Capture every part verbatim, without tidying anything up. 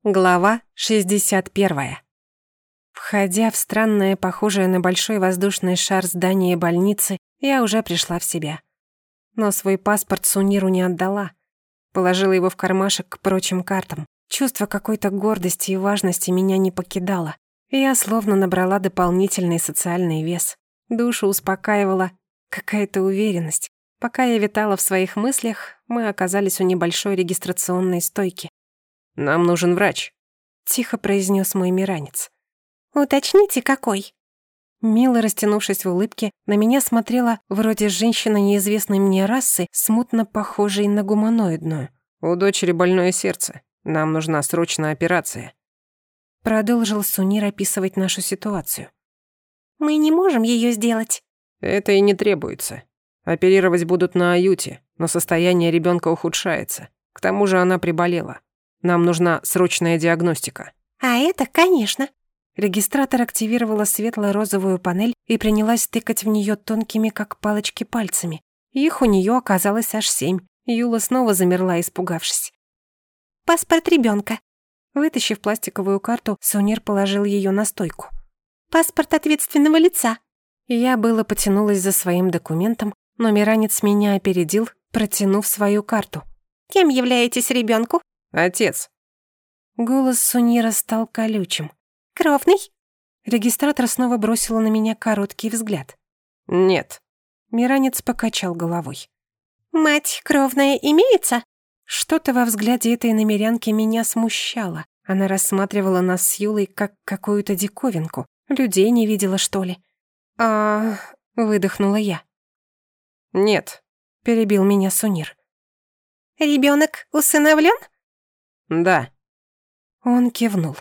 Глава шестьдесят первая. Входя в странное, похожее на большой воздушный шар здание больницы, я уже пришла в себя. Но свой паспорт Суниру не отдала. Положила его в кармашек к прочим картам. Чувство какой-то гордости и важности меня не покидало. И я словно набрала дополнительный социальный вес. Душу успокаивала какая-то уверенность. Пока я витала в своих мыслях, мы оказались у небольшой регистрационной стойки. «Нам нужен врач», — тихо произнес мой миранец. «Уточните, какой?» Мило растянувшись в улыбке, на меня смотрела вроде женщина неизвестной мне расы, смутно похожей на гуманоидную. «У дочери больное сердце. Нам нужна срочная операция». Продолжил Сунир описывать нашу ситуацию. «Мы не можем ее сделать». «Это и не требуется. Оперировать будут на Аюте, но состояние ребенка ухудшается. К тому же она приболела. Нам нужна срочная диагностика». «А это, конечно». Регистратор активировала светло-розовую панель и принялась тыкать в нее тонкими, как палочки, пальцами. Их у нее оказалось аж семь. Юла снова замерла, испугавшись. «Паспорт ребенка. Вытащив пластиковую карту, Сунир положил ее на стойку. «Паспорт ответственного лица». Я было потянулась за своим документом, но миранец меня опередил, протянув свою карту. «Кем являетесь ребенку? «Отец». Голос Сунира стал колючим. «Кровный?» Регистратор снова бросила на меня короткий взгляд. «Нет». Миранец покачал головой. «Мать кровная имеется?» Что-то во взгляде этой намерянки меня смущало. Она рассматривала нас с Юлой как какую-то диковинку. Людей не видела, что ли? «А...» — выдохнула я. «Нет», — перебил меня Сунир. «Ребенок усыновлен?» «Да». Он кивнул.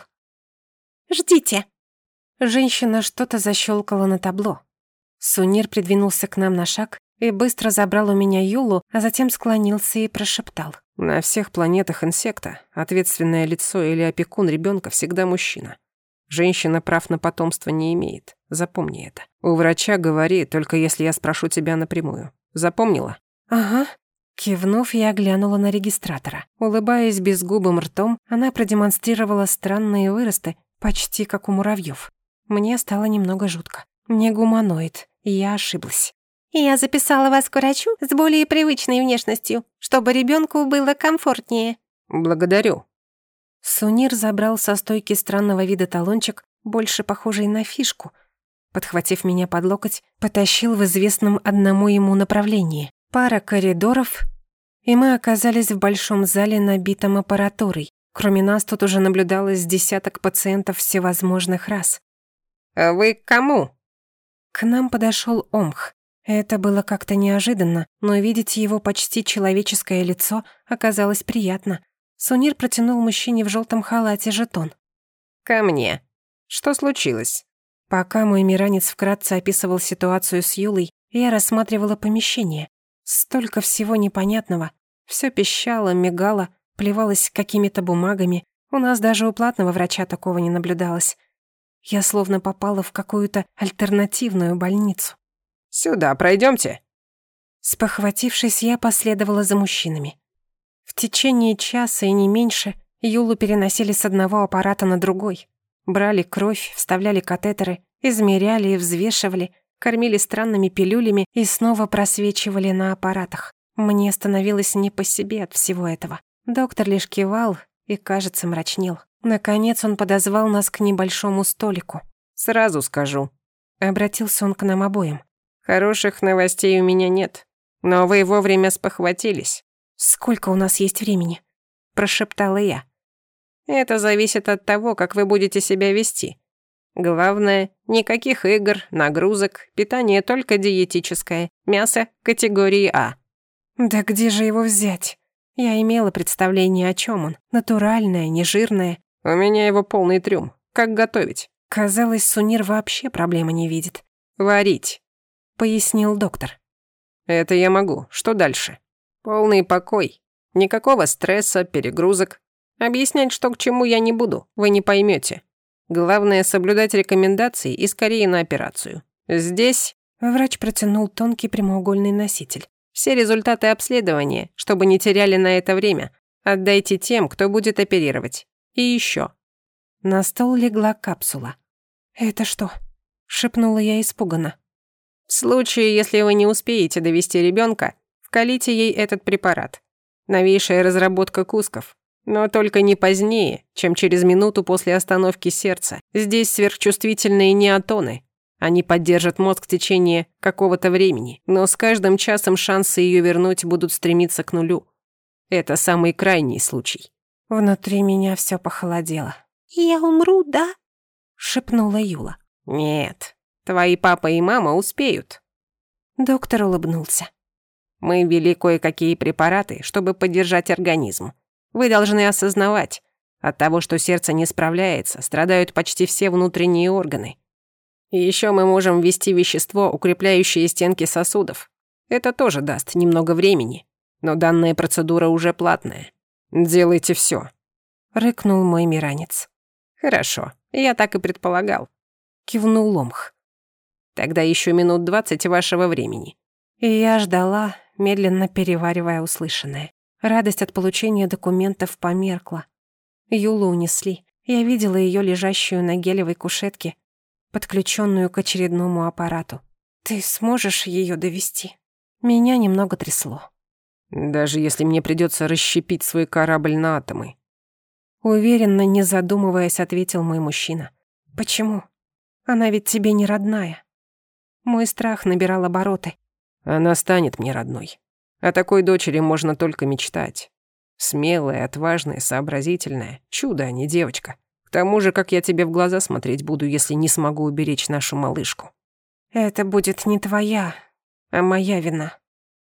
«Ждите». Женщина что-то защелкала на табло. Сунир придвинулся к нам на шаг и быстро забрал у меня Юлу, а затем склонился и прошептал. «На всех планетах инсекта ответственное лицо или опекун ребенка всегда мужчина. Женщина прав на потомство не имеет. Запомни это. У врача говори, только если я спрошу тебя напрямую. Запомнила?» «Ага». Кивнув, я глянула на регистратора. Улыбаясь безгубым ртом, она продемонстрировала странные выросты, почти как у муравьёв. Мне стало немного жутко. Не гуманоид, я ошиблась. «Я записала вас к врачу с более привычной внешностью, чтобы ребенку было комфортнее». «Благодарю». Сунир забрал со стойки странного вида талончик, больше похожий на фишку. Подхватив меня под локоть, потащил в известном одному ему направлении. Пара коридоров, и мы оказались в большом зале, набитом аппаратурой. Кроме нас тут уже наблюдалось десяток пациентов всевозможных рас. «А вы к кому?» К нам подошел Омх. Это было как-то неожиданно, но видеть его почти человеческое лицо оказалось приятно. Сунир протянул мужчине в желтом халате жетон. «Ко мне. Что случилось?» Пока мой миранец вкратце описывал ситуацию с Юлой, я рассматривала помещение. Столько всего непонятного. Всё пищало, мигало, плевалось какими-то бумагами. У нас даже у платного врача такого не наблюдалось. Я словно попала в какую-то альтернативную больницу. «Сюда, пройдёмте». Спохватившись, я последовала за мужчинами. В течение часа и не меньше Юлу переносили с одного аппарата на другой. Брали кровь, вставляли катетеры, измеряли и взвешивали, кормили странными пилюлями и снова просвечивали на аппаратах. Мне становилось не по себе от всего этого. Доктор лишь кивал и, кажется, мрачнел. Наконец он подозвал нас к небольшому столику. «Сразу скажу». Обратился он к нам обоим. «Хороших новостей у меня нет, но вы вовремя спохватились». «Сколько у нас есть времени?» – прошептала я. «Это зависит от того, как вы будете себя вести. Главное, никаких игр, нагрузок, питание только диетическое, мясо категории А». «Да где же его взять?» Я имела представление, о чем он. Натуральное, нежирное. «У меня его полный трюм. Как готовить?» Казалось, Сунир вообще проблемы не видит. «Варить», — пояснил доктор. «Это я могу. Что дальше?» «Полный покой. Никакого стресса, перегрузок. Объяснять, что к чему, я не буду. Вы не поймете. Главное — соблюдать рекомендации и скорее на операцию. Здесь...» Врач протянул тонкий прямоугольный носитель. «Все результаты обследования, чтобы не теряли на это время, отдайте тем, кто будет оперировать. И еще. На стол легла капсула. «Это что?» — шепнула я испуганно. В случае, если вы не успеете довести ребенка, вколите ей этот препарат. Новейшая разработка кусков. Но только не позднее, чем через минуту после остановки сердца. Здесь сверхчувствительные неотоны. Они поддержат мозг в течение какого-то времени, но с каждым часом шансы ее вернуть будут стремиться к нулю. Это самый крайний случай. Внутри меня все похолодело. «Я умру, да?» — шепнула Юла. Нет, твои папа и мама успеют. Доктор улыбнулся. Мы ввели кое-какие препараты, чтобы поддержать организм. Вы должны осознавать, от того, что сердце не справляется, страдают почти все внутренние органы. И еще мы можем ввести вещество, укрепляющее стенки сосудов. Это тоже даст немного времени, но данная процедура уже платная. Делайте все. Рыкнул мой миранец. Хорошо, я так и предполагал. Кивнул Ломх. Тогда еще минут двадцать вашего времени. И я ждала, медленно переваривая услышанное. Радость от получения документов померкла. Юлу унесли. Я видела ее лежащую на гелевой кушетке, подключенную к очередному аппарату. «Ты сможешь ее довести?» Меня немного трясло. Даже если мне придется расщепить свой корабль на атомы. Уверенно, не задумываясь, ответил мой мужчина. «Почему? Она ведь тебе не родная». Мой страх набирал обороты. Она станет мне родной. О такой дочери можно только мечтать. Смелая, отважная, сообразительная. Чудо, а не девочка. К тому же, как я тебе в глаза смотреть буду, если не смогу уберечь нашу малышку. Это будет не твоя, а моя вина.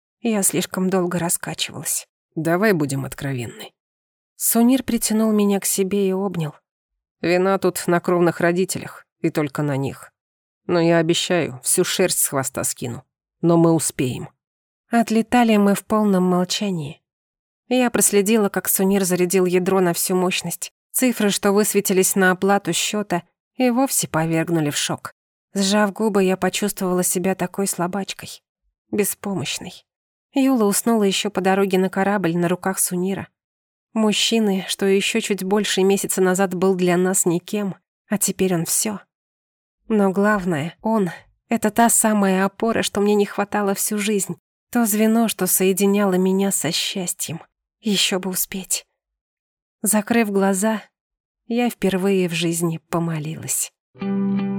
Я слишком долго раскачивалась. Давай будем откровенны. Сунир притянул меня к себе и обнял. Вина тут на кровных родителях, и только на них. Но я обещаю, всю шерсть с хвоста скину. Но мы успеем. Отлетали мы в полном молчании. Я проследила, как Сунир зарядил ядро на всю мощность. Цифры, что высветились на оплату счета, и вовсе повергнули в шок. Сжав губы, я почувствовала себя такой слабачкой, беспомощной. Юла уснула еще по дороге на корабль на руках Сунира. Мужчины, что еще чуть больше месяца назад был для нас никем, а теперь он все. Но главное, он — это та самая опора, что мне не хватало всю жизнь, то звено, что соединяло меня со счастьем. Еще бы успеть. Закрыв глаза, я впервые в жизни помолилась.